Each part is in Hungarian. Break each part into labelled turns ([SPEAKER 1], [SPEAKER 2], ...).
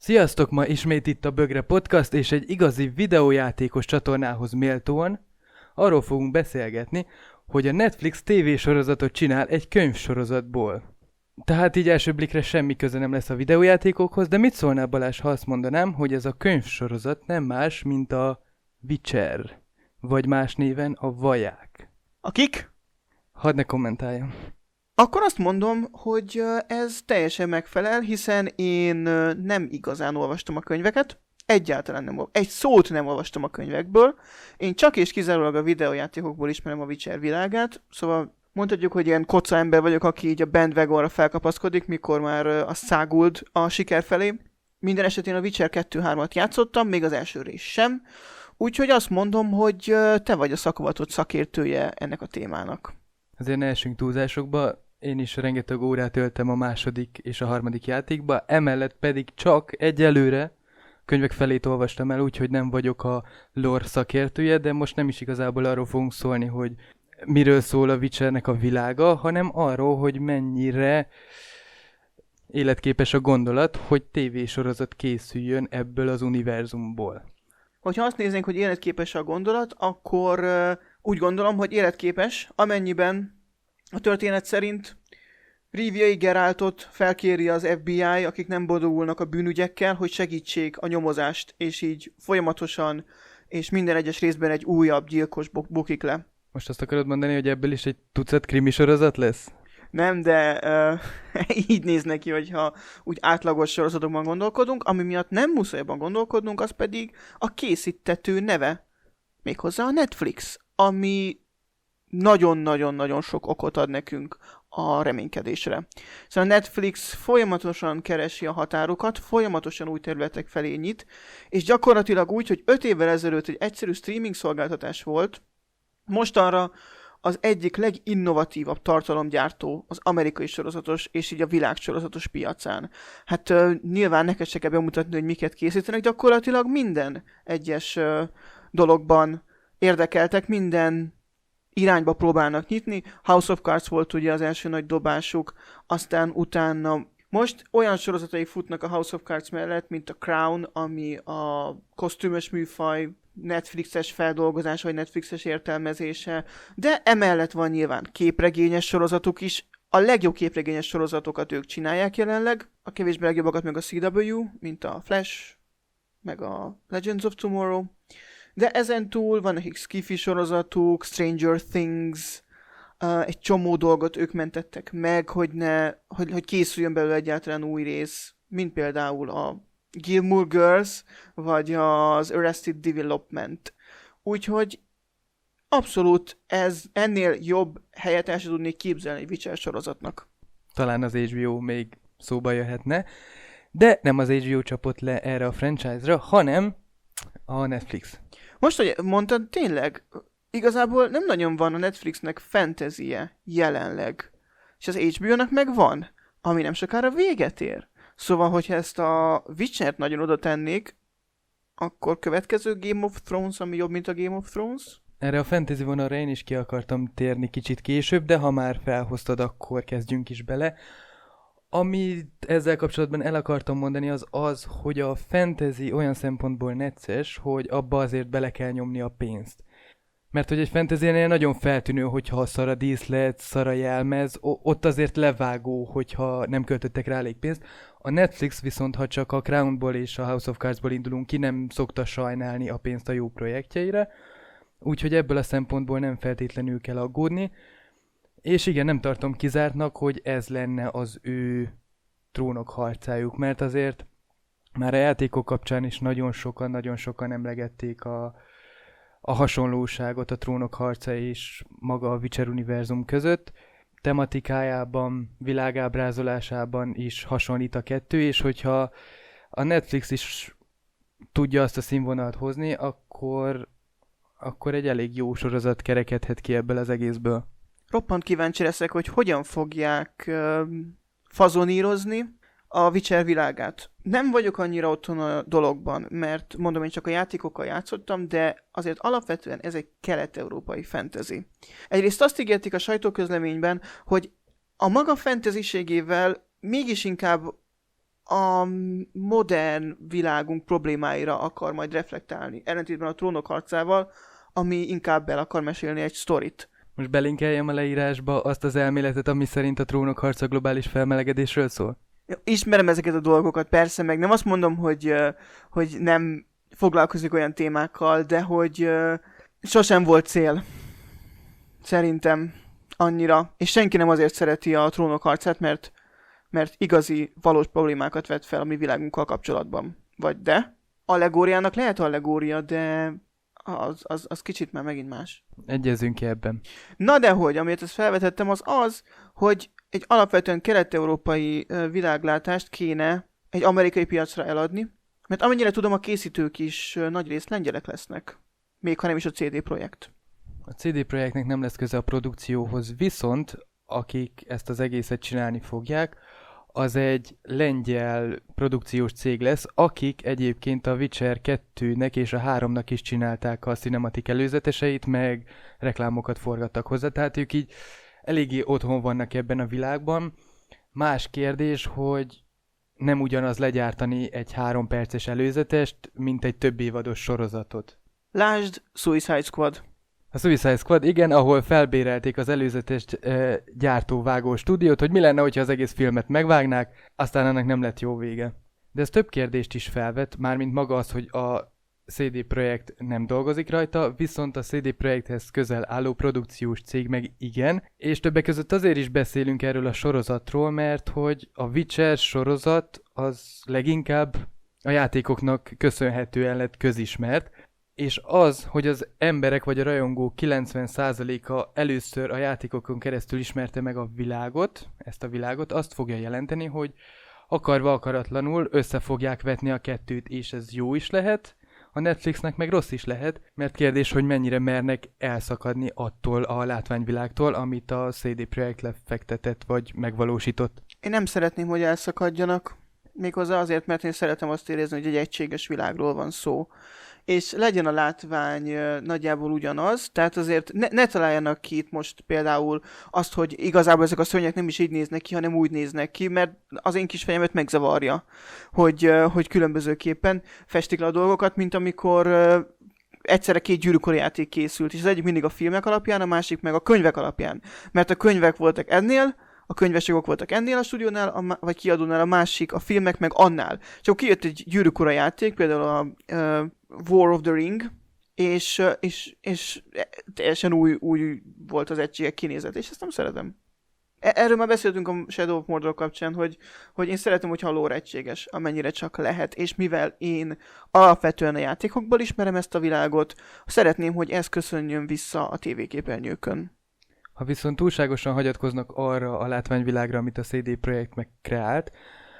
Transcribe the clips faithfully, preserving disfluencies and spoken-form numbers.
[SPEAKER 1] Sziasztok, ma ismét itt a Bögre Podcast, és egy igazi videójátékos csatornához méltóan arról fogunk beszélgetni, hogy a Netflix tévésorozatot csinál egy könyvsorozatból. Tehát így első blikre semmi köze nem lesz a videójátékokhoz, de mit szólnál Balázs, ha azt mondanám, hogy ez a könyvsorozat nem más, mint a Witcher, vagy más néven a Vaják.
[SPEAKER 2] Akik?
[SPEAKER 1] Hadd ne kommentáljam.
[SPEAKER 2] Akkor azt mondom, hogy ez teljesen megfelel, hiszen én nem igazán olvastam a könyveket, egyáltalán nem olvastam, egy szót nem olvastam a könyvekből, én csak és kizárólag a videójátékokból ismerem a Witcher világát, szóval mondhatjuk, hogy ilyen koca ember vagyok, aki így a bandwagonra felkapaszkodik, mikor már a száguld a siker felé. Minden esetén a Witcher kettő-hármat játszottam, még az első rész sem, úgyhogy azt mondom, hogy te vagy a szakavatott szakértője ennek a témának.
[SPEAKER 1] Azért ne essünk túlzásokba, én is rengeteg órát töltem a második és a harmadik játékba, emellett pedig csak egyelőre könyvek felét olvastam el, úgyhogy nem vagyok a lore szakértője, de most nem is igazából arról fogunk szólni, hogy miről szól a Witchernek a világa, hanem arról, hogy mennyire életképes a gondolat, hogy tévésorozat készüljön ebből az univerzumból.
[SPEAKER 2] Hogyha azt néznénk, hogy életképes a gondolat, akkor uh, úgy gondolom, hogy életképes, amennyiben a történet szerint Riviai Geraltot felkéri az ef bé i, akik nem boldogulnak a bűnügyekkel, hogy segítsék a nyomozást, és így folyamatosan és minden egyes részben egy újabb gyilkos bukik le.
[SPEAKER 1] Most azt akarod mondani, hogy ebből is egy tucat krimi sorozat lesz?
[SPEAKER 2] Nem, de uh, így néz neki, hogyha úgy átlagos sorozatokban gondolkodunk, ami miatt nem muszájban gondolkodnunk, az pedig a készítető neve, méghozzá a Netflix, ami nagyon-nagyon-nagyon sok okot ad nekünk a reménykedésre. Szóval a Netflix folyamatosan keresi a határokat, folyamatosan új területek felé nyit, és gyakorlatilag úgy, hogy öt évvel ezelőtt egy egyszerű streaming szolgáltatás volt, mostanra az egyik leginnovatívabb tartalomgyártó az amerikai sorozatos és így a világ sorozatos piacán. Hát uh, nyilván neked se kell bemutatni, hogy miket készítenek, gyakorlatilag minden egyes uh, dologban érdekeltek, minden irányba próbálnak nyitni. House of Cards volt ugye az első nagy dobásuk, aztán utána most olyan sorozatai futnak a House of Cards mellett, mint a Crown, ami a kosztümös műfaj, Netflixes feldolgozás, vagy Netflixes értelmezése, de emellett van nyilván képregényes sorozatuk is. A legjobb képregényes sorozatokat ők csinálják jelenleg, a kevésbé legjobbakat meg a cé dupla vé, mint a Flash, meg a Legends of Tomorrow. De ezen túl van nekik sci-fi sorozatuk, Stranger Things, uh, egy csomó dolgot ők mentettek meg, hogy, ne, hogy, hogy készüljön belőle egyáltalán új rész, mint például a Gilmore Girls, vagy az Arrested Development. Úgyhogy abszolút ez ennél jobb helyet el sem tudnék képzelni egy Witcher sorozatnak.
[SPEAKER 1] Talán az há bé o még szóba jöhetne, de nem az há bé o csapott le erre a franchise-ra, hanem a Netflix.
[SPEAKER 2] Most, hogy mondtad, tényleg, igazából nem nagyon van a Netflixnek fantasy-je jelenleg. És az há bé o-nak meg van, ami nem sokára véget ér. Szóval, hogyha ezt a Witcher-t nagyon oda tennék, akkor következő Game of Thrones, ami jobb, mint a Game of Thrones?
[SPEAKER 1] Erre a fantasy vonalra én is ki akartam térni kicsit később, de ha már felhoztad, akkor kezdjünk is bele. Amit ezzel kapcsolatban el akartam mondani, az az, hogy a fantasy olyan szempontból necces, hogy abba azért bele kell nyomni a pénzt. Mert hogy egy fantasynél nagyon feltűnő, hogyha szar a díszlet, szar a jelmez, ott azért levágó, hogyha nem költöttek rá elég pénzt. A Netflix viszont, ha csak a Crownból és a House of Cardsból indulunk ki, nem szokta sajnálni a pénzt a jó projektjeire. Úgyhogy ebből a szempontból nem feltétlenül kell aggódni. És igen, nem tartom kizártnak, hogy ez lenne az ő trónok harcájuk, mert azért már a játékok kapcsán is nagyon sokan, nagyon sokan emlegették a, a hasonlóságot a trónok harca és maga a Witcher univerzum között. Tematikájában, világábrázolásában is hasonlít a kettő, és hogyha a Netflix is tudja azt a színvonalat hozni, akkor, akkor egy elég jó sorozat kerekedhet ki ebből az egészből.
[SPEAKER 2] Roppant kíváncsi leszek, hogy hogyan fogják uh, fazonírozni a Witcher világát. Nem vagyok annyira otthon a dologban, mert mondom, én csak a játékokkal játszottam, de azért alapvetően ez egy kelet-európai fantasy. Egyrészt azt ígérték a sajtóközleményben, hogy a maga fantasységével mégis inkább a modern világunk problémáira akar majd reflektálni. Ellentétben a Trónok harcával, ami inkább el akar mesélni egy sztorit.
[SPEAKER 1] Most belinkeljem a leírásba azt az elméletet, ami szerint a Trónok harca globális felmelegedésről szól?
[SPEAKER 2] Ismerem ezeket a dolgokat, persze, meg nem azt mondom, hogy, hogy nem foglalkozik olyan témákkal, de hogy sosem volt cél. Szerintem annyira. És senki nem azért szereti a Trónok harcát, mert, mert igazi, valós problémákat vet fel a mi világunkkal kapcsolatban. Vagy de? Allegóriának lehet allegória, de az, az, az kicsit már megint más.
[SPEAKER 1] Egyezünk ki ebben.
[SPEAKER 2] Na de hogy, amiért ezt felvetettem, az az, hogy egy alapvetően kelet-európai világlátást kéne egy amerikai piacra eladni, mert amennyire tudom, a készítők is nagyrészt lengyelek lesznek, még ha nem is a cé dé Projekt.
[SPEAKER 1] A cé dé Projektnek nem lesz köze a produkcióhoz, viszont akik ezt az egészet csinálni fogják, az egy lengyel produkciós cég lesz, akik egyébként a Witcher kettőnek és a háromnak is csinálták a cinematik előzeteseit, meg reklámokat forgattak hozzá, tehát ők így eléggé otthon vannak ebben a világban. Más kérdés, hogy nem ugyanaz legyártani egy három perces előzetest, mint egy több évados sorozatot.
[SPEAKER 2] Lásd Suicide Squad.
[SPEAKER 1] A Suicide Squad, igen, ahol felbérelték az előzetes e, gyártó-vágó stúdiót, hogy mi lenne, hogyha az egész filmet megvágnák, aztán ennek nem lett jó vége. De ez több kérdést is felvet, mármint maga az, hogy a cé dé Projekt nem dolgozik rajta, viszont a cé dé Projekthez közel álló produkciós cég meg igen, és többek között azért is beszélünk erről a sorozatról, mert hogy a Witcher sorozat az leginkább a játékoknak köszönhetően lett közismert, és az, hogy az emberek vagy a rajongók kilencven százaléka először a játékokon keresztül ismerte meg a világot, ezt a világot, azt fogja jelenteni, hogy akarva akaratlanul össze fogják vetni a kettőt, és ez jó is lehet, a Netflixnek meg rossz is lehet, mert kérdés, hogy mennyire mernek elszakadni attól a látványvilágtól, amit a cé dé Projekt lefektetett vagy megvalósított.
[SPEAKER 2] Én nem szeretném, hogy elszakadjanak, méghozzá azért, mert én szeretem azt érezni, hogy egy egységes világról van szó. És legyen a látvány nagyjából ugyanaz, tehát azért ne, ne találjanak ki itt most például azt, hogy igazából ezek a szörnyek nem is így néznek ki, hanem úgy néznek ki, mert az én kis fejemet megzavarja, hogy, hogy különbözőképpen festik le a dolgokat, mint amikor egyszerre két Gyűrűk Ura játék készült, és az egyik mindig a filmek alapján, a másik meg a könyvek alapján, mert a könyvek voltak ennél, a könyvességok voltak ennél a stúdiónál, a, vagy kiadónál, a másik, a filmek meg annál. Csak kijött egy Gyűrűk Ura játék, például a uh, War of the Ring, és, uh, és, és teljesen új, új volt az egységek kinézet, és ezt nem szeretem. Erről már beszéltünk a Shadow of Mordor kapcsán, hogy, hogy én szeretem, hogyha a lore egységes, amennyire csak lehet, és mivel én alapvetően a játékokból ismerem ezt a világot, szeretném, hogy ez köszönjön vissza a tévéképernyőkön.
[SPEAKER 1] Ha viszont túlságosan hagyatkoznak arra a látványvilágra, amit a cé dé Projekt megkreált,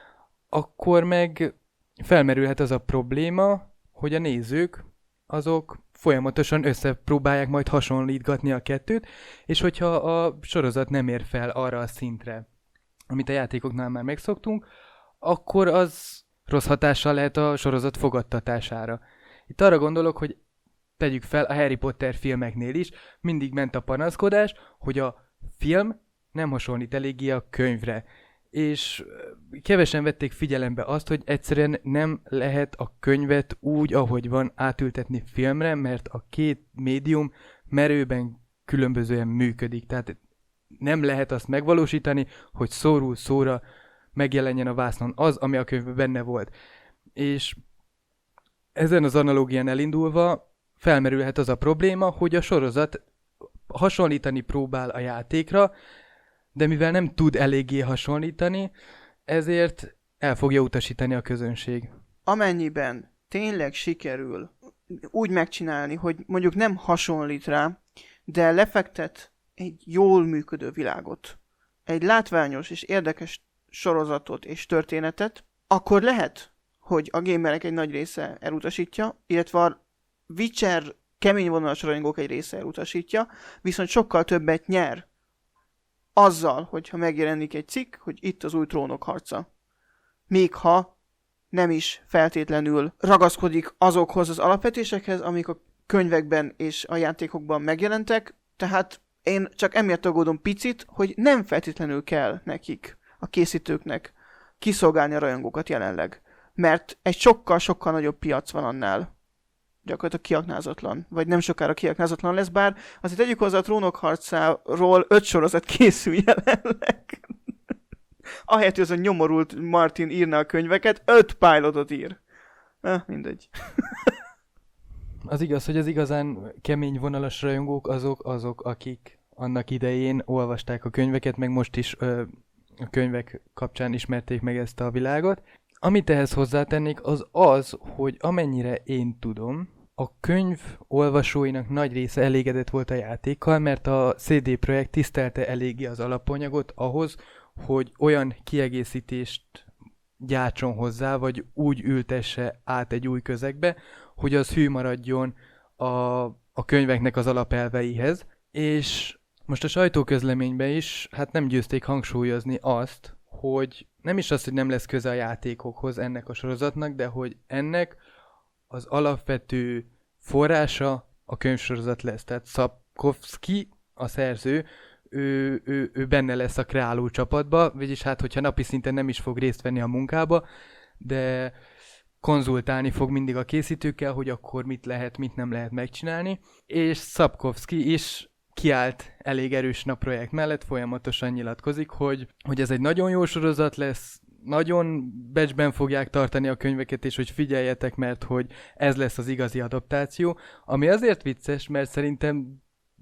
[SPEAKER 1] akkor meg felmerülhet az a probléma, hogy a nézők azok folyamatosan összepróbálják majd hasonlítgatni a kettőt, és hogyha a sorozat nem ér fel arra a szintre, amit a játékoknál már megszoktunk, akkor az rossz hatással lehet a sorozat fogadtatására. Itt arra gondolok, hogy tegyük fel, a Harry Potter filmeknél is mindig ment a panaszkodás, hogy a film nem hasonlít eléggé a könyvre. És kevesen vették figyelembe azt, hogy egyszerűen nem lehet a könyvet úgy, ahogy van, átültetni filmre, mert a két médium merőben különbözően működik. Tehát nem lehet azt megvalósítani, hogy szóról szóra megjelenjen a vásznon az, ami a könyvben benne volt. És ezen az analógián elindulva felmerülhet az a probléma, hogy a sorozat hasonlítani próbál a játékra, de mivel nem tud eléggé hasonlítani, ezért el fogja utasítani a közönség.
[SPEAKER 2] Amennyiben tényleg sikerül úgy megcsinálni, hogy mondjuk nem hasonlít rá, de lefektet egy jól működő világot, egy látványos és érdekes sorozatot és történetet, akkor lehet, hogy a gamerek egy nagy része elutasítja, illetve a Witcher kemény vonalas rajongók egy része elutasítja, viszont sokkal többet nyer azzal, hogyha megjelenik egy cikk, hogy itt az új Trónok harca. Még ha nem is feltétlenül ragaszkodik azokhoz az alapvetésekhez, amik a könyvekben és a játékokban megjelentek, tehát én csak emiatt aggódom picit, hogy nem feltétlenül kell nekik, a készítőknek kiszolgálni a rajongókat jelenleg. Mert egy sokkal-sokkal nagyobb piac van annál. Gyakorlatilag kiaknázatlan. Vagy nem sokára kiaknázatlan lesz, bár azért tegyük hozzá, a Trónok harcáról öt sorozat készül jelenleg. Ahelyett, hogy az a nyomorult Martin írna a könyveket, öt pilotot ír. Eh, mindegy.
[SPEAKER 1] Az igaz, hogy az igazán kemény vonalas rajongók azok, azok, akik annak idején olvasták a könyveket, meg most is ö, a könyvek kapcsán ismerték meg ezt a világot. Amit ehhez hozzátennék, az az, hogy amennyire én tudom, a könyv olvasóinak nagy része elégedett volt a játékkal, mert a cé dé Projekt tisztelte eléggé az alapanyagot ahhoz, hogy olyan kiegészítést gyártson hozzá, vagy úgy ültesse át egy új közegbe, hogy az hű maradjon a, a könyveknek az alapelveihez. És most a sajtóközleményben is hát nem győzték hangsúlyozni azt, hogy nem is az, hogy nem lesz köze a játékokhoz ennek a sorozatnak, de hogy ennek az alapvető forrása a könyvsorozat lesz. Tehát Sapkowski, a szerző, ő, ő, ő benne lesz a kreáló csapatba, vagyis hát, hogyha napi szinten nem is fog részt venni a munkába, de konzultálni fog mindig a készítőkkel, hogy akkor mit lehet, mit nem lehet megcsinálni, és Sapkowski is kiállt elég erősen a projekt mellett, folyamatosan nyilatkozik, hogy, hogy ez egy nagyon jó sorozat lesz, nagyon becsben fogják tartani a könyveket, és hogy figyeljetek, mert hogy ez lesz az igazi adaptáció, ami azért vicces, mert szerintem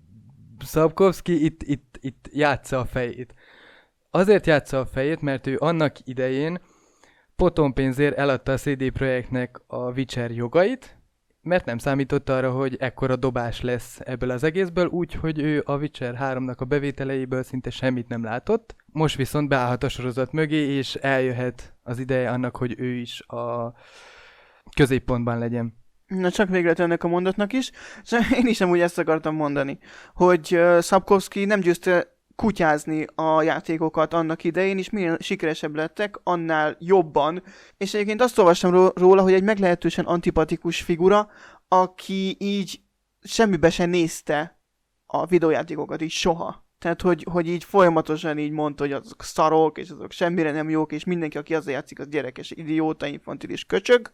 [SPEAKER 1] Sapkowski itt, itt, itt játsza a fejét. Azért játsza a fejét, mert ő annak idején potonpénzért eladta a cé dé Projektnek a Witcher jogait, mert nem számított arra, hogy ekkora dobás lesz ebből az egészből, úgyhogy ő a Witcher háromnak a bevételeiből szinte semmit nem látott. Most viszont beállhat a sorozat mögé, és eljöhet az ideje annak, hogy ő is a középpontban legyen.
[SPEAKER 2] Na csak véglet ennek a mondatnak is. Én is amúgy ezt akartam mondani, hogy uh, Sapkowski nem győzte kutyázni a játékokat annak idején, és minél sikeresebb lettek, annál jobban. És egyébként azt olvastam róla, hogy egy meglehetősen antipatikus figura, aki így semmibe se nézte a videójátékokat, így soha. Tehát, hogy, hogy így folyamatosan így mondta, hogy azok szarok, és azok semmire nem jók, és mindenki, aki azzal játszik, az gyerekes, idióta, infantilis köcsög.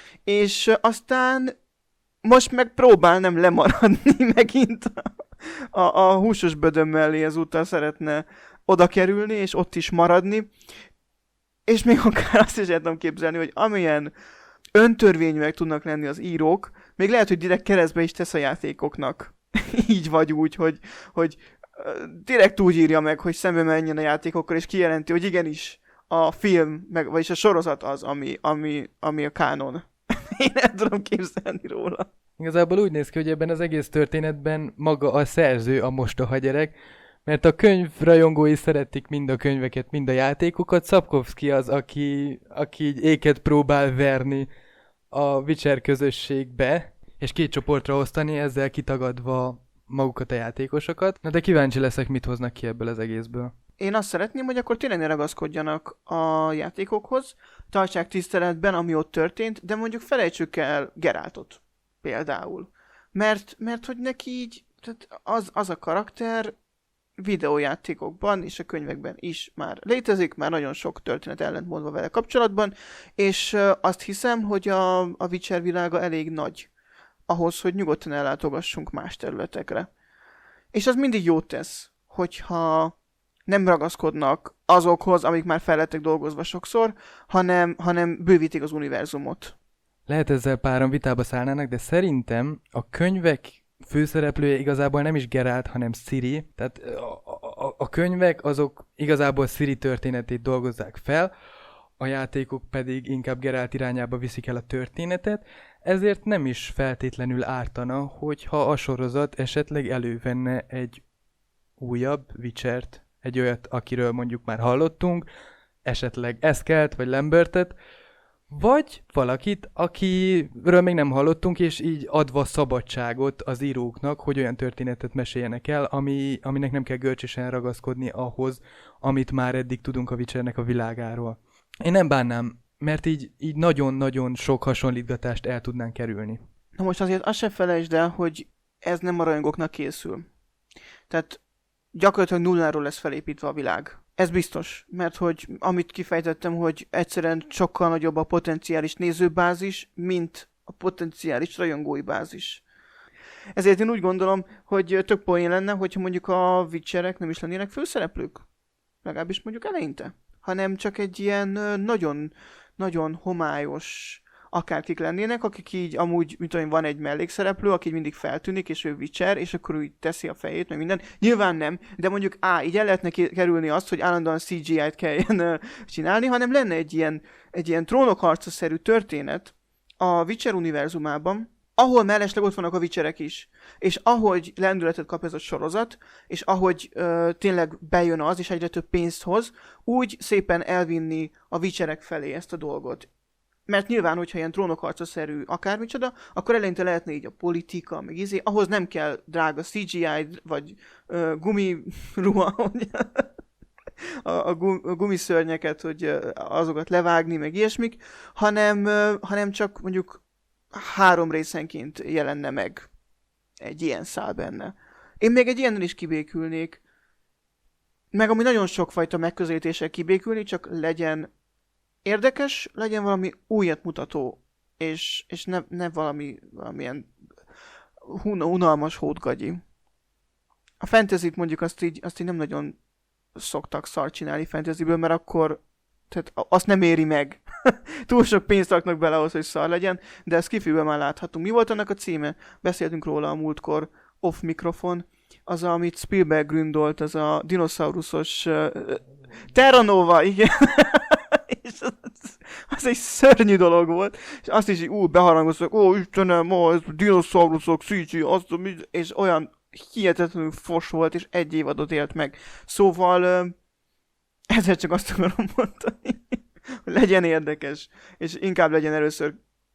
[SPEAKER 2] És aztán most meg próbál nem lemaradni megint a, a, a húsos bödön mellé, ezúttal szeretne oda kerülni, és ott is maradni. És még akár azt is el tudom képzelni, hogy amilyen öntörvényűek tudnak lenni az írók, még lehet, hogy direkt keresztbe is tesz a játékoknak. Így vagy úgy, hogy, hogy direkt úgy írja meg, hogy szembe menjen a játékokkal, és kijelenti, hogy igenis a film, meg, vagyis a sorozat az, ami, ami, ami a kánon. Én el tudom képzelni róla.
[SPEAKER 1] Igazából úgy néz ki, hogy ebben az egész történetben maga a szerző a mostoha gyerek, mert a könyvrajongói szeretik mind a könyveket, mind a játékokat. Sapkowski az, aki, aki így éket próbál verni a Witcher közösségbe, és két csoportra osztani, ezzel kitagadva magukat a játékosokat. Na de kíváncsi leszek, mit hoznak ki ebből az egészből.
[SPEAKER 2] Én azt szeretném, hogy akkor tényleg ne ragaszkodjanak a játékokhoz, tartsák tiszteletben, ami ott történt, de mondjuk felejtsük el Geraltot például. Mert, mert hogy neki így, tehát az, az a karakter videójátékokban és a könyvekben is már létezik, már nagyon sok történet ellentmondva vele kapcsolatban, és azt hiszem, hogy a, a Witcher világa elég nagy ahhoz, hogy nyugodtan ellátogassunk más területekre. És az mindig jót tesz, hogyha nem ragaszkodnak azokhoz, amik már fel lettek dolgozva sokszor, hanem, hanem bővítik az univerzumot.
[SPEAKER 1] Lehet ezzel páran vitába szállnának, de szerintem a könyvek főszereplője igazából nem is Geralt, hanem Ciri. Tehát a, a, a könyvek azok igazából Ciri történetét dolgozzák fel, a játékok pedig inkább Geralt irányába viszik el a történetet, ezért nem is feltétlenül ártana, hogyha a sorozat esetleg elővenne egy újabb Witchert, egy olyat, akiről mondjuk már hallottunk, esetleg Eszkelt vagy Lambertet, vagy valakit, akiről még nem hallottunk, és így adva szabadságot az íróknak, hogy olyan történetet meséljenek el, ami, aminek nem kell görcsösen ragaszkodni ahhoz, amit már eddig tudunk a Witchernek a világáról. Én nem bánnám, mert így, így nagyon-nagyon sok hasonlítgatást el tudnánk kerülni.
[SPEAKER 2] Na most azért azt se felejtsd el, hogy ez nem a rajongóknak készül. Tehát gyakorlatilag nulláról lesz felépítve a világ. Ez biztos, mert hogy amit kifejtettem, hogy egyszerűen sokkal nagyobb a potenciális nézőbázis, mint a potenciális rajongói bázis. Ezért én úgy gondolom, hogy tök poén lenne, hogyha mondjuk a Witcherek nem is lennének főszereplők. Legalábbis mondjuk eleinte. Hanem csak egy ilyen nagyon, nagyon homályos akárkik lennének, akik így amúgy, mint olyan van egy mellékszereplő, aki mindig feltűnik, és ő Witcher, és akkor úgy teszi a fejét, meg minden. Nyilván nem, de mondjuk á, így el lehetne kerülni azt, hogy állandóan cé gé í-t kelljen uh, csinálni, hanem lenne egy ilyen, egy ilyen trónokharca-szerű történet a Witcher univerzumában, ahol mellesleg ott vannak a Witcherek is. És ahogy lendületet kap ez a sorozat, és ahogy uh, tényleg bejön az, és egyre több pénzt hoz, úgy szépen elvinni a Witcherek felé ezt a dolgot. Mert nyilván, hogyha ilyen trónokharca-szerű akármicsoda, akkor eleinte lehetne így a politika, meg izé, ahhoz nem kell drága cé gé í, vagy uh, gumiruha, hogy a, a, gum, a gumiszörnyeket, hogy uh, azokat levágni, meg ilyesmik, hanem, uh, hanem csak mondjuk három részenként jelenne meg egy ilyen szál benne. Én még egy ilyennel is kibékülnék, meg ami nagyon sokfajta megközelítéssel kibékülni, csak legyen érdekes, legyen valami újat mutató, és, és ne, ne valami valamilyen hun, unalmas hódgagyi. A fantasyt mondjuk azt így, azt így nem nagyon szoktak szart csinálni fantasyből, mert akkor tehát azt nem éri meg. Túl sok pénzt raknak bele ahhoz, hogy szar legyen, de ezt kifűben már láthatunk. Mi volt annak a címe? Beszéltünk róla a múltkor, off mikrofon. Az, amit Spielberg gründolt, az a dinoszauruszos uh, Terra Nova, igen. És az, az egy szörnyű dolog volt. És azt is így úgy beharangoztak, ó, Istenem, ma ez dinoszauruszok, cé gé, azt, és olyan hihetetlenül fos volt, és egy évadot élt meg. Szóval uh, ezzel csak azt akarom mondani, hogy legyen érdekes, és inkább legyen először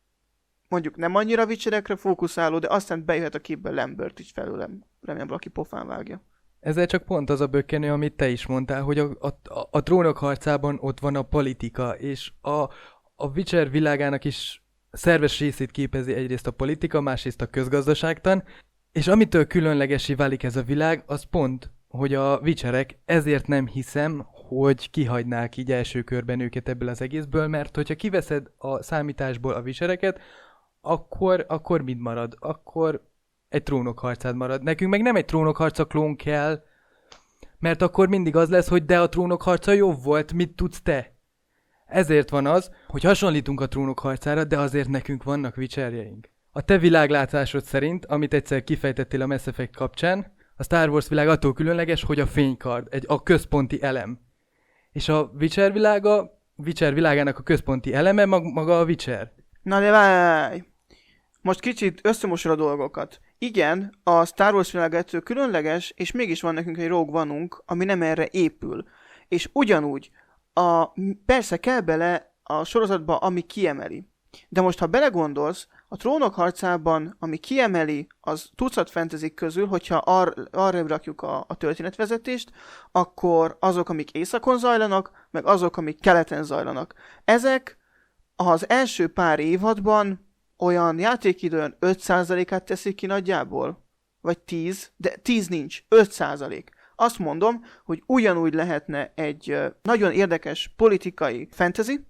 [SPEAKER 2] mondjuk nem annyira Witcherekre fókuszáló, de aztán bejöhet a képbe Lambert is felőlem. Remélem valaki pofán vágja.
[SPEAKER 1] Ezzel csak pont az a bökkenő, amit te is mondtál, hogy a, a, a trónok harcában ott van a politika, és a, a Witcher világának is szerves részét képezi egyrészt a politika, másrészt a közgazdaságtan, és amitől különlegessé válik ez a világ, az pont, hogy a Witcherek, ezért nem hiszem, hogy kihagynák így első körben őket ebből az egészből, mert hogyha kiveszed a számításból a Witchereket, akkor, akkor mit marad? Akkor egy trónokharcád marad. Nekünk meg nem egy trónokharca klón kell, mert akkor mindig az lesz, hogy de a trónokharca jobb volt, mit tudsz te? Ezért van az, hogy hasonlítunk a trónokharcára, de azért nekünk vannak Witcherjeink. A te világlátásod szerint, amit egyszer kifejtettél a Mass Effect kapcsán, a Star Wars világ attól különleges, hogy a fénykard, egy, a központi elem. És a Witcher világa, Witcher világának a központi eleme mag, maga a Witcher.
[SPEAKER 2] Na de várj! Most kicsit összemosol a dolgokat. Igen, a Star Wars világa ettől különleges, és mégis van nekünk egy Rogue One-unk, ami nem erre épül. És ugyanúgy, a, persze kell bele a sorozatba, ami kiemeli. De most, ha belegondolsz, a Trónok harcában, ami kiemeli, az tucat fantasy közül, hogyha ar- arra rakjuk a, a történetvezetést, akkor azok, amik északon zajlanak, meg azok, amik keleten zajlanak. Ezek az első pár évadban olyan játékidőn öt százalékát teszik ki nagyjából, vagy tíz, de tíz nincs, öt százalék. Azt mondom, hogy ugyanúgy lehetne egy nagyon érdekes politikai fantasy,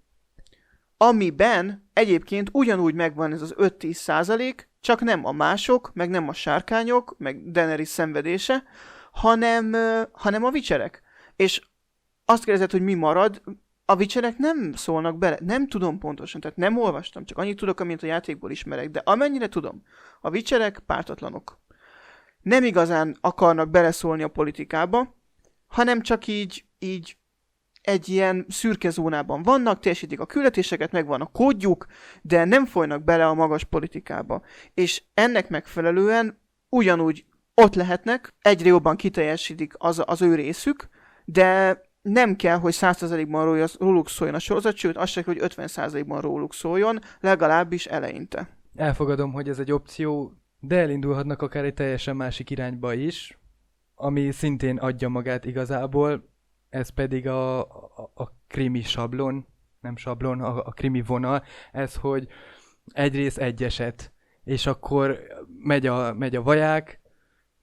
[SPEAKER 2] amiben egyébként ugyanúgy megvan ez az öt-tíz százalék, csak nem a mások, meg nem a sárkányok, meg Daenerys szenvedése, hanem, hanem a Witcherek. És azt kérdezed, hogy mi marad, a Witcherek nem szólnak bele, nem tudom pontosan, tehát nem olvastam, csak annyit tudok, amint a játékból ismerek, de amennyire tudom, a Witcherek pártatlanok. Nem igazán akarnak beleszólni a politikába, hanem csak így, így egy ilyen szürke zónában vannak, teljesítik a küldetéseket, megvan a kódjuk, de nem folynak bele a magas politikába. És ennek megfelelően ugyanúgy ott lehetnek, egyre jobban kiteljesítik az, az ő részük, de nem kell, hogy száz százalékban róluk szóljon a sorozat, sőt, azt se kell, hogy ötven százalékban róluk szóljon, legalábbis eleinte.
[SPEAKER 1] Elfogadom, hogy ez egy opció, de elindulhatnak akár egy teljesen másik irányba is, ami szintén adja magát igazából, ez pedig a, a, a krimi sablon, nem sablon, a, a krimi vonal, ez, hogy egy rész egy eset, és akkor megy a, megy a vaják,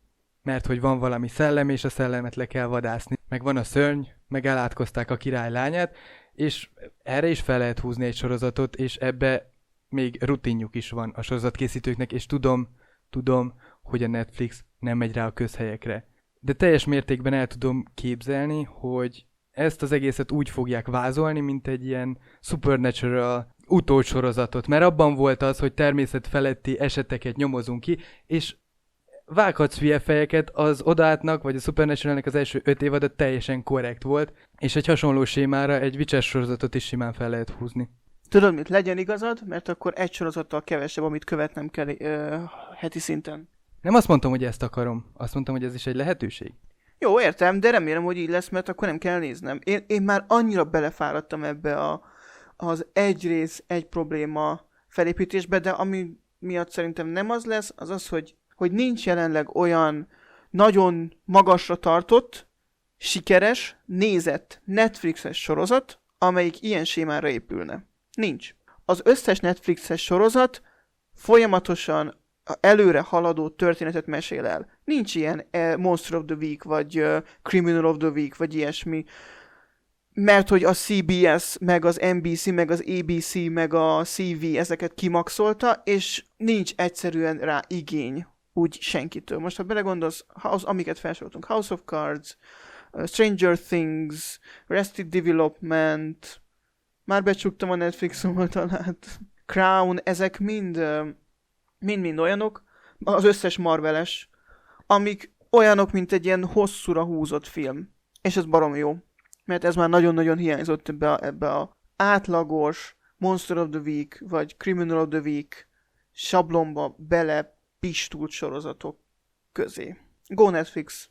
[SPEAKER 1] mert hogy van valami szellem, és a szellemet le kell vadászni. Meg van a szörny, meg elátkozták a király lányát, és erre is fel lehet húzni egy sorozatot, és ebbe még rutinjuk is van a sorozatkészítőknek, és tudom, tudom, hogy a Netflix nem megy rá a közhelyekre. De teljes mértékben el tudom képzelni, hogy ezt az egészet úgy fogják vázolni, mint egy ilyen Supernatural utósorozatot, mert abban volt az, hogy természetfeletti eseteket nyomozunk ki, és vághatsz hülye fejeket, az Odaátnak, vagy a Supernaturalnek az első öt évada teljesen korrekt volt, és egy hasonló sémára egy Witcher sorozatot is simán fel lehet húzni.
[SPEAKER 2] Tudod mit, legyen igazad, mert akkor egy sorozattal kevesebb, amit követnem kell ö, heti szinten.
[SPEAKER 1] Nem azt mondtam, hogy ezt akarom, azt mondtam, hogy ez is egy lehetőség.
[SPEAKER 2] Jó, értem, de remélem, hogy így lesz, mert akkor nem kell néznem. Én, én már annyira belefáradtam ebbe a, az egy rész, egy probléma felépítésbe, de ami miatt szerintem nem az lesz, az az, hogy, hogy nincs jelenleg olyan nagyon magasra tartott, sikeres, nézett Netflixes sorozat, amelyik ilyen sémára épülne. Nincs. Az összes Netflixes sorozat folyamatosan előre haladó történetet mesél el. Nincs ilyen uh, Monster of the Week, vagy uh, Criminal of the Week, vagy ilyesmi. Mert hogy a cé bé es, meg az en bé cé, meg az á bé cé, meg a cé vé ezeket kimaxolta, és nincs egyszerűen rá igény úgy senkitől. Most ha belegondolsz, az, amiket felsoroltunk, House of Cards, uh, Stranger Things, Arrested Development, már becsuktam a Netflix oldalát, Crown, ezek mind... Uh, mind-mind olyanok, az összes Marveles, amik olyanok, mint egy ilyen hosszúra húzott film. És ez barom jó. Mert ez már nagyon-nagyon hiányzott ebbe a, ebbe a átlagos Monster of the Week, vagy Criminal of the Week sablonba bele pistult sorozatok közé. Go Netflix!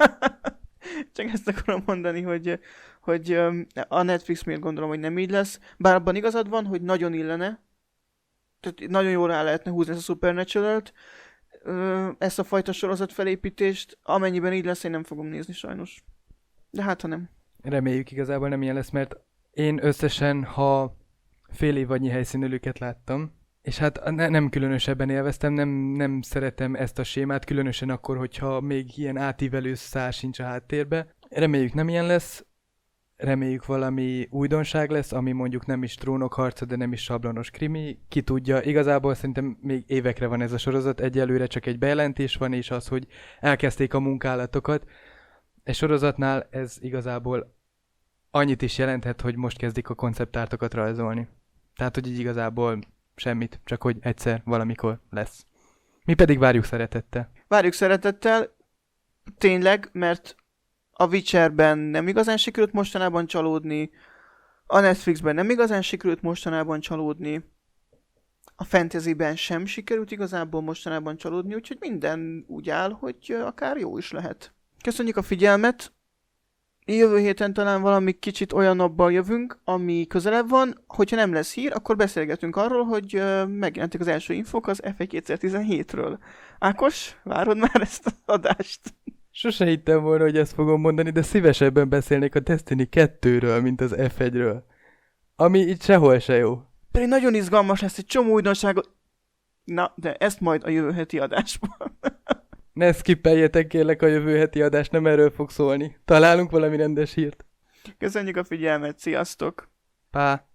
[SPEAKER 2] Csak ezt akarom mondani, hogy, hogy a Netflix miért gondolom, hogy nem így lesz. Bár abban igazad van, hogy nagyon illene, tehát nagyon jól rá lehetne húzni ezt a Supernatural-t, ezt a fajta sorozat felépítést, amennyiben így lesz, én nem fogom nézni sajnos. De hát, ha nem.
[SPEAKER 1] Reméljük igazából nem ilyen lesz, mert én összesen, ha fél évadnyi helyszínelőket láttam, és hát ne, nem különösebben élveztem, nem, nem szeretem ezt a sémát, különösen akkor, hogyha még ilyen átívelő szár sincs a háttérbe. Reméljük nem ilyen lesz, reméljük valami újdonság lesz, ami mondjuk nem is trónokharca, de nem is sablonos krimi. Ki tudja, igazából szerintem még évekre van ez a sorozat, egyelőre csak egy bejelentés van, és az, hogy elkezdték a munkálatokat. Egy sorozatnál ez igazából annyit is jelenthet, hogy most kezdik a konceptártokat rajzolni. Tehát, hogy így igazából semmit, csak hogy egyszer, valamikor lesz. Mi pedig várjuk szeretettel.
[SPEAKER 2] Várjuk szeretettel, tényleg, mert a Witcherben nem igazán sikerült mostanában csalódni, a Netflixben nem igazán sikerült mostanában csalódni, a fantasyben sem sikerült igazából mostanában csalódni, úgyhogy minden úgy áll, hogy akár jó is lehet. Köszönjük a figyelmet! Jövő héten talán valami kicsit olyanabbal jövünk, ami közelebb van. Hogyha nem lesz hír, akkor beszélgetünk arról, hogy uh, megjelentek az első infok az ef egy kétezer-tizenhétről. Ákos, várod már ezt az adást?
[SPEAKER 1] Sose hittem volna, hogy ezt fogom mondani, de szívesebben beszélnék a Destiny kettőről, mint az ef egyről. Ami itt sehol se jó.
[SPEAKER 2] Pedig nagyon izgalmas lesz, egy csomó újdonságot... Na, de ezt majd a jövő heti adásban.
[SPEAKER 1] Ne skippeljetek kérlek a jövő heti adást, nem erről fog szólni. Találunk valami rendes hírt.
[SPEAKER 2] Köszönjük a figyelmet, sziasztok!
[SPEAKER 1] Pá!